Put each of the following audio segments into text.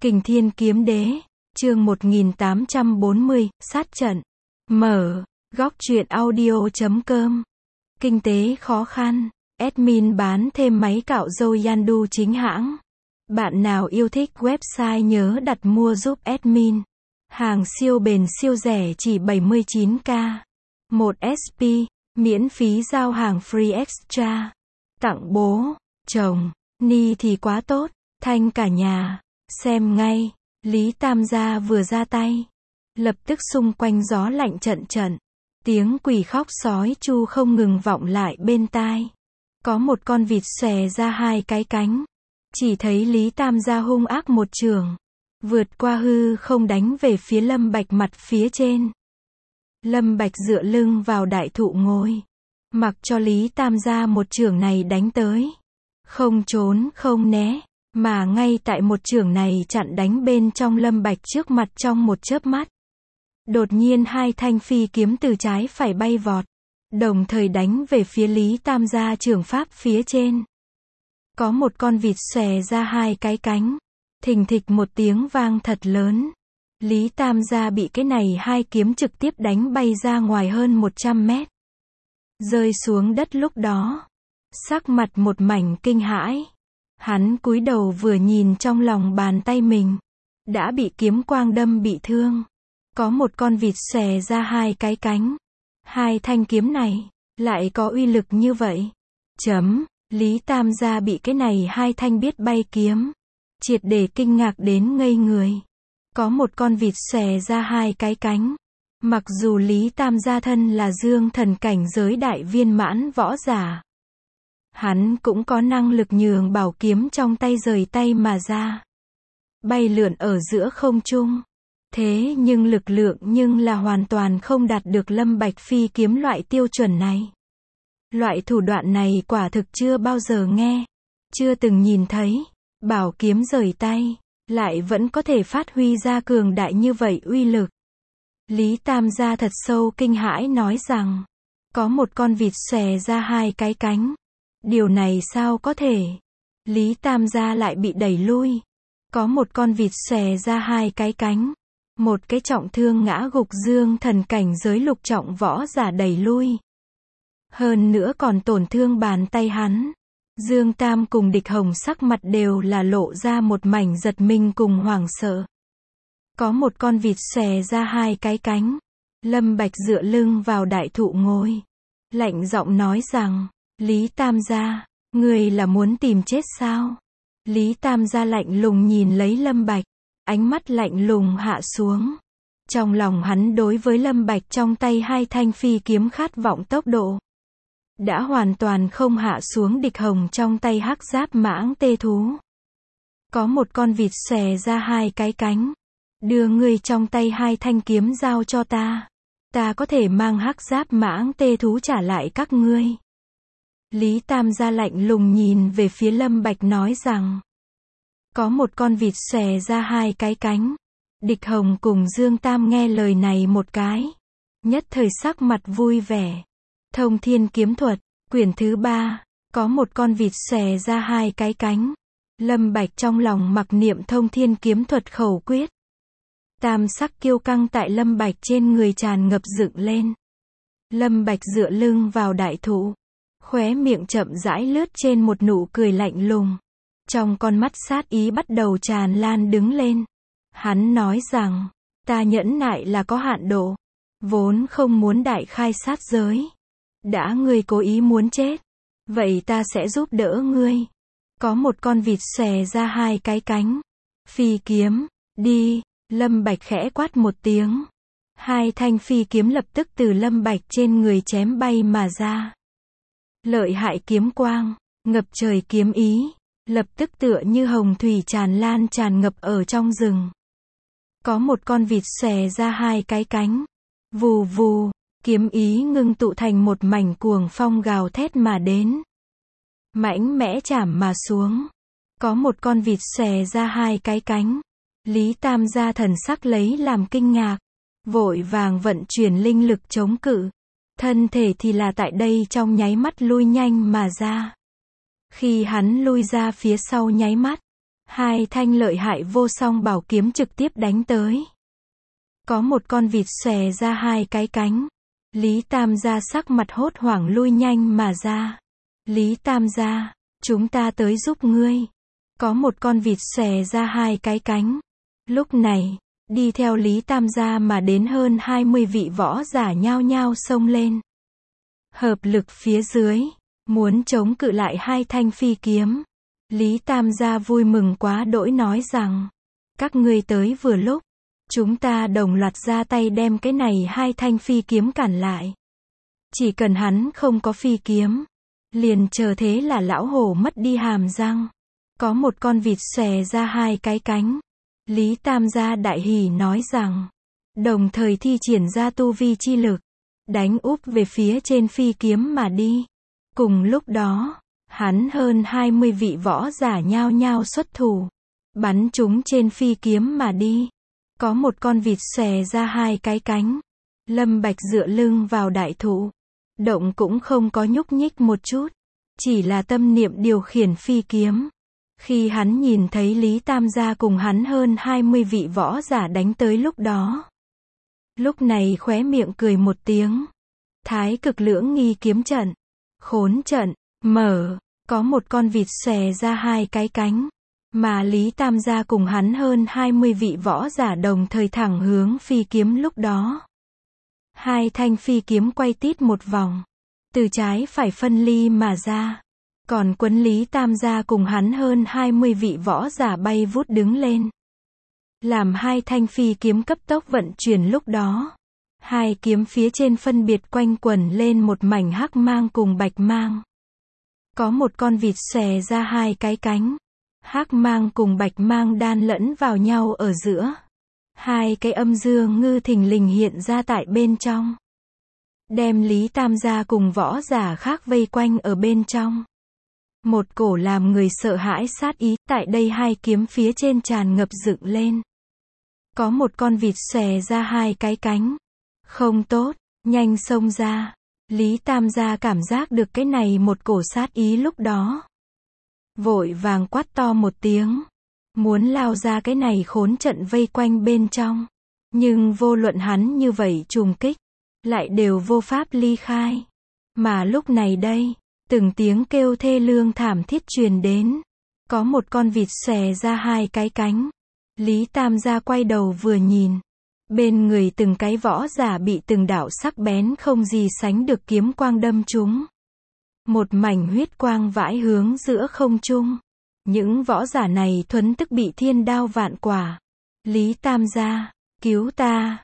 Kình Thiên Kiếm Đế, chương 1840, sát trận. Mở, góc truyện audio.com. Kinh tế khó khăn, admin bán thêm máy cạo râu Yandu chính hãng. Bạn nào yêu thích website nhớ đặt mua giúp admin. Hàng siêu bền siêu rẻ chỉ 79k. 1 SP, miễn phí giao hàng free extra. Tặng bố, chồng, ni thì quá tốt, thanh cả nhà. Xem ngay, Lý Tam Gia vừa ra tay. Lập tức xung quanh gió lạnh trận trận. Tiếng quỷ khóc sói chu không ngừng vọng lại bên tai. Có một con vịt xòe ra hai cái cánh. Chỉ thấy Lý Tam Gia hung ác một chưởng. Vượt qua hư không đánh về phía Lâm Bạch mặt phía trên. Lâm Bạch dựa lưng vào đại thụ ngồi. Mặc cho Lý Tam Gia một chưởng này đánh tới. Không trốn không né. Mà ngay tại một chưởng này chặn đánh bên trong Lâm Bạch trước mặt trong một chớp mắt. Đột nhiên hai thanh phi kiếm từ trái phải bay vọt. Đồng thời đánh về phía Lý Tam Gia chưởng pháp phía trên. Có một con vịt xòe ra hai cái cánh. Thình thịch một tiếng vang thật lớn. Lý Tam Gia bị cái này hai kiếm trực tiếp đánh bay ra ngoài hơn 100 mét. Rơi xuống đất lúc đó. Sắc mặt một mảnh kinh hãi. Hắn cúi đầu vừa nhìn trong lòng bàn tay mình. Đã bị kiếm quang đâm bị thương. Có một con vịt xòe ra hai cái cánh. Hai thanh kiếm này, lại có uy lực như vậy. Lý Tam Gia bị cái này hai thanh biết bay kiếm. Triệt để kinh ngạc đến ngây người. Có một con vịt xòe ra hai cái cánh. Mặc dù Lý Tam Gia thân là dương thần cảnh giới đại viên mãn võ giả. Hắn cũng có năng lực nhường bảo kiếm trong tay rời tay mà ra. Bay lượn ở giữa không trung. Thế nhưng lực lượng nhưng là hoàn toàn không đạt được Lâm Bạch phi kiếm loại tiêu chuẩn này. Loại thủ đoạn này quả thực chưa bao giờ nghe. Chưa từng nhìn thấy. Bảo kiếm rời tay. Lại vẫn có thể phát huy ra cường đại như vậy uy lực. Lý Tam Gia thật sâu kinh hãi nói rằng. Có một con vịt xòe ra hai cái cánh. Điều này sao có thể? Lý Tam Gia lại bị đẩy lui. Có một con vịt xòe ra hai cái cánh. Một cái trọng thương ngã gục dương thần cảnh giới lục trọng võ giả đẩy lui. Hơn nữa còn tổn thương bàn tay hắn. Dương Tam cùng Địch Hồng sắc mặt đều là lộ ra một mảnh giật mình cùng hoảng sợ. Có một con vịt xòe ra hai cái cánh. Lâm Bạch dựa lưng vào đại thụ ngồi. Lạnh giọng nói rằng. Lý Tam Gia, người là muốn tìm chết sao? Lý Tam Gia lạnh lùng nhìn lấy Lâm Bạch, ánh mắt lạnh lùng hạ xuống. Trong lòng hắn đối với Lâm Bạch trong tay hai thanh phi kiếm khát vọng tốc độ. Đã hoàn toàn không hạ xuống Địch Hồng trong tay hắc giáp mãng tê thú. Có một con vịt xòe ra hai cái cánh. Đưa ngươi trong tay hai thanh kiếm giao cho ta. Ta có thể mang hắc giáp mãng tê thú trả lại các ngươi. Lý Tam Gia lạnh lùng nhìn về phía Lâm Bạch nói rằng. Có một con vịt xòe ra hai cái cánh. Địch Hồng cùng Dương Tam nghe lời này một cái. Nhất thời sắc mặt vui vẻ. Thông Thiên Kiếm Thuật, quyển thứ 3. Có một con vịt xòe ra hai cái cánh. Lâm Bạch trong lòng mặc niệm Thông Thiên Kiếm Thuật khẩu quyết. Tam sắc kiêu căng tại Lâm Bạch trên người tràn ngập dựng lên. Lâm Bạch dựa lưng vào đại thụ. Khóe miệng chậm rãi lướt trên một nụ cười lạnh lùng. Trong con mắt sát ý bắt đầu tràn lan đứng lên. Hắn nói rằng, ta nhẫn nại là có hạn độ. Vốn không muốn đại khai sát giới. Đã ngươi cố ý muốn chết. Vậy ta sẽ giúp đỡ ngươi. Có một con vịt xòe ra hai cái cánh. Phi kiếm, đi. Lâm Bạch khẽ quát một tiếng. Hai thanh phi kiếm lập tức từ Lâm Bạch trên người chém bay mà ra. Lợi hại kiếm quang, ngập trời kiếm ý, lập tức tựa như hồng thủy tràn lan tràn ngập ở trong rừng. Có một con vịt xòe ra hai cái cánh. Vù vù, kiếm ý ngưng tụ thành một mảnh cuồng phong gào thét mà đến. Mãnh mẽ chảm mà xuống. Có một con vịt xòe ra hai cái cánh. Lý Tam Gia thần sắc lấy làm kinh ngạc. Vội vàng vận chuyển linh lực chống cự. Thân thể thì là tại đây trong nháy mắt lui nhanh mà ra. Khi hắn lui ra phía sau nháy mắt, Hai thanh lợi hại vô song bảo kiếm trực tiếp đánh tới. Có một con vịt xòe ra hai cái cánh. Lý Tam gia sắc mặt hốt hoảng lui nhanh mà ra. Lý Tam gia, chúng ta tới giúp ngươi. Có một con vịt xòe ra hai cái cánh. Lúc này, đi theo Lý Tam gia mà đến hơn 20 vị võ giả nhao nhao xông lên. Hợp lực phía dưới, muốn chống cự lại hai thanh phi kiếm. Lý Tam gia vui mừng quá đỗi nói rằng, các ngươi tới vừa lúc, chúng ta đồng loạt ra tay đem cái này hai thanh phi kiếm cản lại. Chỉ cần hắn không có phi kiếm, liền chờ thế là lão hổ mất đi hàm răng. Có một con vịt xòe ra hai cái cánh. Lý Tam gia đại hỉ nói rằng, đồng thời thi triển ra tu vi chi lực, đánh úp về phía trên phi kiếm mà đi. Cùng lúc đó, hắn hơn 20 vị võ giả nhao nhao xuất thủ, bắn chúng trên phi kiếm mà đi. Có một con vịt xòe ra hai cái cánh. Lâm Bạch dựa lưng vào đại thụ, động cũng không có nhúc nhích một chút, chỉ là tâm niệm điều khiển phi kiếm. Khi hắn nhìn thấy Lý Tam gia cùng hắn hơn 20 vị võ giả đánh tới lúc đó, lúc này khóe miệng cười một tiếng. Thái cực lưỡng nghi kiếm trận, khốn trận, mở. Có một con vịt xòe ra hai cái cánh, mà Lý Tam gia cùng hắn hơn 20 vị võ giả đồng thời thẳng hướng phi kiếm lúc đó. Hai thanh phi kiếm quay tít một vòng, từ trái phải phân ly mà ra, còn quấn Lý Tam gia cùng hắn hơn 20 vị võ giả bay vút đứng lên. Làm hai thanh phi kiếm cấp tốc vận chuyển lúc đó, hai kiếm phía trên phân biệt quanh quẩn lên một mảnh hắc mang cùng bạch mang. Có một con vịt xòe ra hai cái cánh, hắc mang cùng bạch mang đan lẫn vào nhau ở giữa. Hai cái âm dương ngư thình lình hiện ra tại bên trong, đem Lý Tam gia cùng võ giả khác vây quanh ở bên trong. Một cổ làm người sợ hãi sát ý tại đây hai kiếm phía trên tràn ngập dựng lên. Có một con vịt xòe ra hai cái cánh. Không tốt, nhanh xông ra. Lý Tam gia cảm giác được cái này một cổ sát ý lúc đó. Vội vàng quát to một tiếng, muốn lao ra cái này khốn trận vây quanh bên trong. Nhưng vô luận hắn như vậy trùng kích, lại đều vô pháp ly khai. Mà lúc này đây, từng tiếng kêu thê lương thảm thiết truyền đến. Có một con vịt xòe ra hai cái cánh. Lý Tam gia quay đầu vừa nhìn, bên người từng cái võ giả bị từng đạo sắc bén không gì sánh được kiếm quang đâm trúng. Một mảnh huyết quang vãi hướng giữa không trung. Những võ giả này thuấn tức bị thiên đao vạn quả. Lý Tam gia, cứu ta,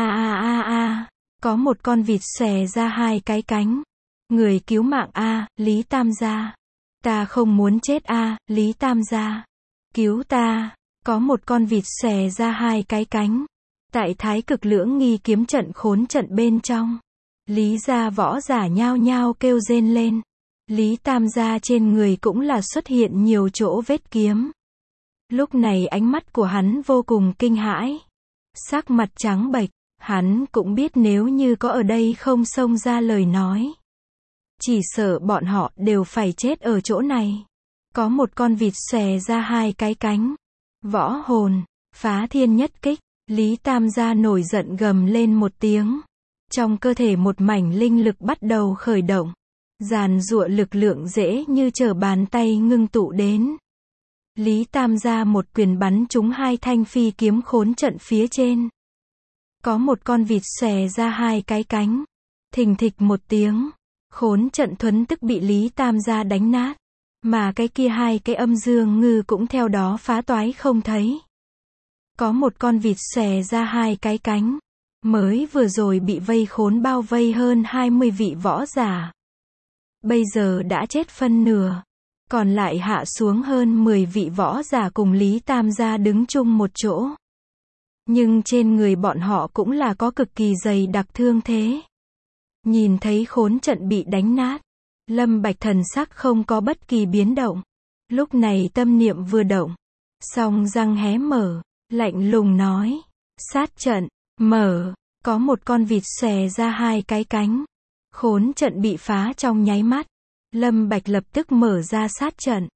có một con vịt xòe ra hai cái cánh. Người cứu mạng Lý Tam gia. Ta không muốn chết Lý Tam gia. Cứu ta, có một con vịt xòe ra hai cái cánh. Tại thái cực lưỡng nghi kiếm trận khốn trận bên trong, Lý gia võ giả nhao nhao kêu rên lên. Lý Tam gia trên người cũng là xuất hiện nhiều chỗ vết kiếm. Lúc này ánh mắt của hắn vô cùng kinh hãi, sắc mặt trắng bệch, hắn cũng biết nếu như có ở đây không xông ra lời nói, chỉ sợ bọn họ đều phải chết ở chỗ này. Có một con vịt xòe ra hai cái cánh. Võ hồn, phá thiên nhất kích. Lý Tam gia nổi giận gầm lên một tiếng. Trong cơ thể một mảnh linh lực bắt đầu khởi động. Giàn giụa lực lượng dễ như trở bàn tay ngưng tụ đến. Lý Tam gia một quyền bắn trúng hai thanh phi kiếm khốn trận phía trên. Có một con vịt xòe ra hai cái cánh. Thình thịch một tiếng, khốn trận thuấn tức bị Lý Tam gia đánh nát. Mà cái kia hai cái âm dương ngư cũng theo đó phá toái không thấy. Có một con vịt xòe ra hai cái cánh. Mới vừa rồi bị vây khốn bao vây hơn 20 vị võ giả. Bây giờ đã chết phân nửa. Còn lại hạ xuống hơn 10 vị võ giả cùng Lý Tam gia đứng chung một chỗ. Nhưng trên người bọn họ cũng là có cực kỳ dày đặc thương thế. Nhìn thấy khốn trận bị đánh nát, Lâm Bạch thần sắc không có bất kỳ biến động. Lúc này tâm niệm vừa động, song răng hé mở, lạnh lùng nói, sát trận, mở. Có một con vịt xòe ra hai cái cánh. Khốn trận bị phá trong nháy mắt. Lâm Bạch lập tức mở ra sát trận.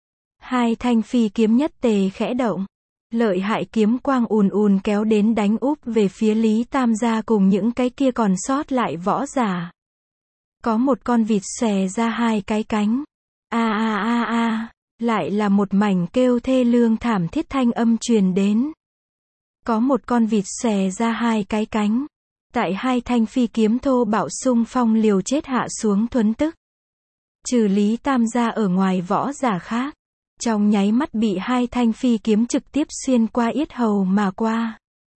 Hai thanh phi kiếm nhất tề khẽ động. Lợi hại kiếm quang ùn ùn kéo đến đánh úp về phía Lý Tam gia cùng những cái kia còn sót lại võ giả. Có một con vịt xòe ra hai cái cánh. A a a a, lại là một mảnh kêu thê lương thảm thiết thanh âm truyền đến. Có một con vịt xòe ra hai cái cánh. Tại hai thanh phi kiếm thô bạo xung phong liều chết hạ xuống thuấn tức. Trừ Lý Tam gia ở ngoài võ giả khác, trong nháy mắt bị hai thanh phi kiếm trực tiếp xuyên qua yết hầu mà qua.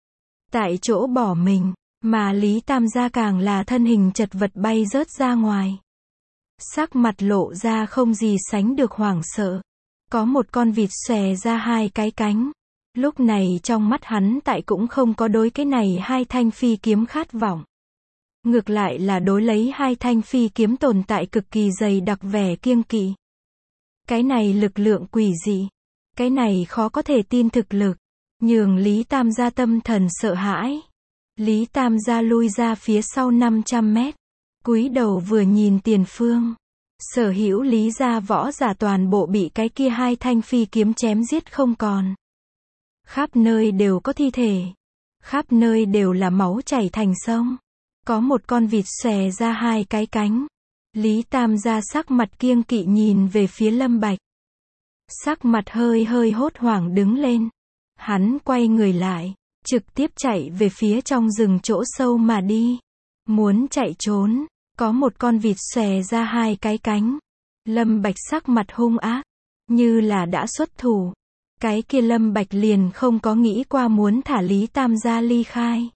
Tại chỗ bỏ mình, mà Lý Tam gia càng là thân hình chật vật bay rớt ra ngoài. Sắc mặt lộ ra không gì sánh được hoảng sợ. Có một con vịt xòe ra hai cái cánh. Lúc này trong mắt hắn tại cũng không có đối cái này hai thanh phi kiếm khát vọng. Ngược lại là đối lấy hai thanh phi kiếm tồn tại cực kỳ dày đặc vẻ kiêng kỵ. Cái này lực lượng quỷ dị. Cái này khó có thể tin thực lực. Nhường Lý Tam gia tâm thần sợ hãi. Lý Tam gia lui ra phía sau 500 mét. Cúi đầu vừa nhìn tiền phương. Sở hữu Lý gia võ giả toàn bộ bị cái kia hai thanh phi kiếm chém giết không còn. Khắp nơi đều có thi thể. Khắp nơi đều là máu chảy thành sông. Có một con vịt xòe ra hai cái cánh. Lý Tam gia sắc mặt kiêng kỵ nhìn về phía Lâm Bạch. Sắc mặt hơi hơi hốt hoảng đứng lên. Hắn quay người lại, trực tiếp chạy về phía trong rừng chỗ sâu mà đi. Muốn chạy trốn, có một con vịt xòe ra hai cái cánh. Lâm Bạch sắc mặt hung ác, như là đã xuất thủ. Cái kia Lâm Bạch liền không có nghĩ qua muốn thả Lý Tam gia ly khai.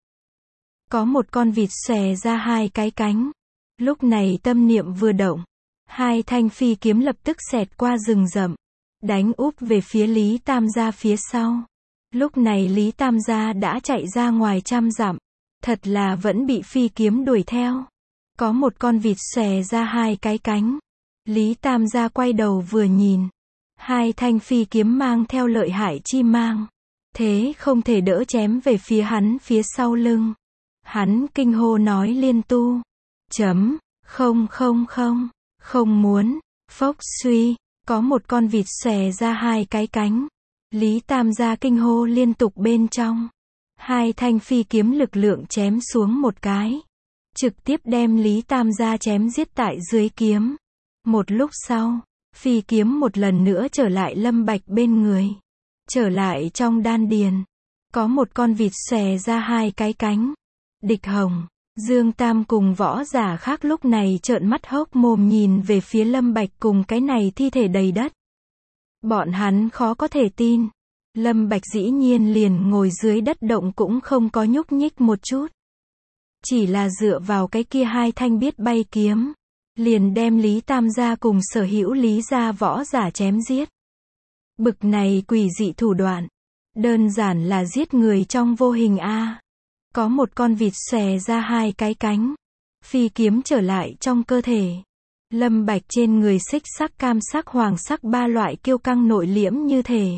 Có một con vịt xòe ra hai cái cánh. Lúc này tâm niệm vừa động, hai thanh phi kiếm lập tức xẹt qua rừng rậm, đánh úp về phía Lý Tam gia phía sau. Lúc này Lý Tam gia đã chạy ra ngoài trăm dặm, thật là vẫn bị phi kiếm đuổi theo. Có một con vịt xòe ra hai cái cánh. Lý Tam gia quay đầu vừa nhìn, hai thanh phi kiếm mang theo lợi hại chi mang, thế không thể đỡ chém về phía hắn phía sau lưng. Hắn kinh hô nói liên tu. Không muốn. Phốc suy, có một con vịt xòe ra hai cái cánh. Lý Tam gia kinh hô liên tục bên trong. Hai thanh phi kiếm lực lượng chém xuống một cái. Trực tiếp đem Lý Tam gia chém giết tại dưới kiếm. Một lúc sau, phi kiếm một lần nữa trở lại Lâm Bạch bên người. Trở lại trong đan điền. Có một con vịt xòe ra hai cái cánh. Địch Hồng, Dương Tam cùng võ giả khác lúc này trợn mắt hốc mồm nhìn về phía Lâm Bạch cùng cái này thi thể đầy đất. Bọn hắn khó có thể tin. Lâm Bạch dĩ nhiên liền ngồi dưới đất động cũng không có nhúc nhích một chút. Chỉ là dựa vào cái kia hai thanh biết bay kiếm. Liền đem Lý Tam gia cùng sở hữu Lý gia võ giả chém giết. Bực này quỷ dị thủ đoạn. Đơn giản là giết người trong vô hình a. Có một con vịt xòe ra hai cái cánh. Phi kiếm trở lại trong cơ thể. Lâm Bạch trên người xích sắc cam sắc hoàng sắc ba loại kiêu căng nội liễm như thể.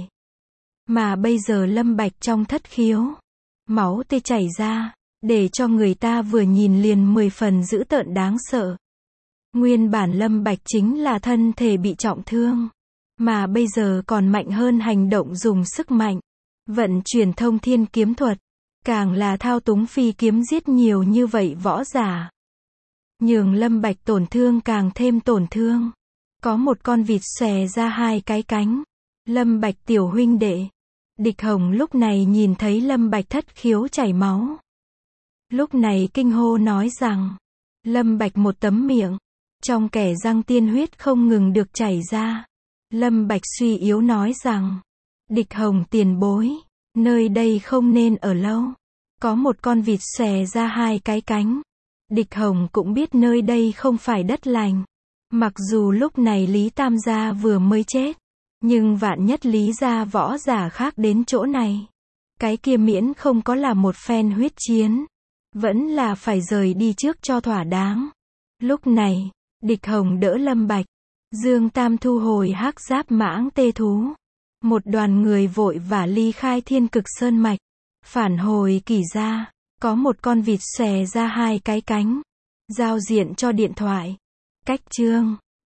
Mà bây giờ Lâm Bạch trong thất khiếu. Máu tê chảy ra. Để cho người ta vừa nhìn liền 10 phần dữ tợn đáng sợ. Nguyên bản Lâm Bạch chính là thân thể bị trọng thương. Mà bây giờ còn mạnh hơn hành động dùng sức mạnh. Vận chuyển thông thiên kiếm thuật. Càng là thao túng phi kiếm giết nhiều như vậy võ giả. Nhường Lâm Bạch tổn thương càng thêm tổn thương. Có một con vịt xòe ra hai cái cánh. Lâm Bạch tiểu huynh đệ. Địch Hồng lúc này nhìn thấy Lâm Bạch thất khiếu chảy máu. Lúc này kinh hô nói rằng. Lâm Bạch một tấm miệng. Trong kẻ răng tiên huyết không ngừng được chảy ra. Lâm Bạch suy yếu nói rằng. Địch Hồng tiền bối. Nơi đây không nên ở lâu. Có một con vịt xòe ra hai cái cánh. Địch Hồng cũng biết nơi đây không phải đất lành. Mặc dù lúc này Lý Tam gia vừa mới chết. Nhưng vạn nhất Lý gia võ giả khác đến chỗ này. Cái kia miễn không có là một phen huyết chiến. Vẫn là phải rời đi trước cho thỏa đáng. Lúc này, Địch Hồng đỡ Lâm Bạch. Dương Tam thu hồi hắc giáp mãng tê thú. Một đoàn người vội vã ly khai Thiên Cực Sơn Mạch. Phản hồi Kỷ gia. Có một con vịt xòe ra hai cái cánh. Giao diện cho điện thoại. Cách chương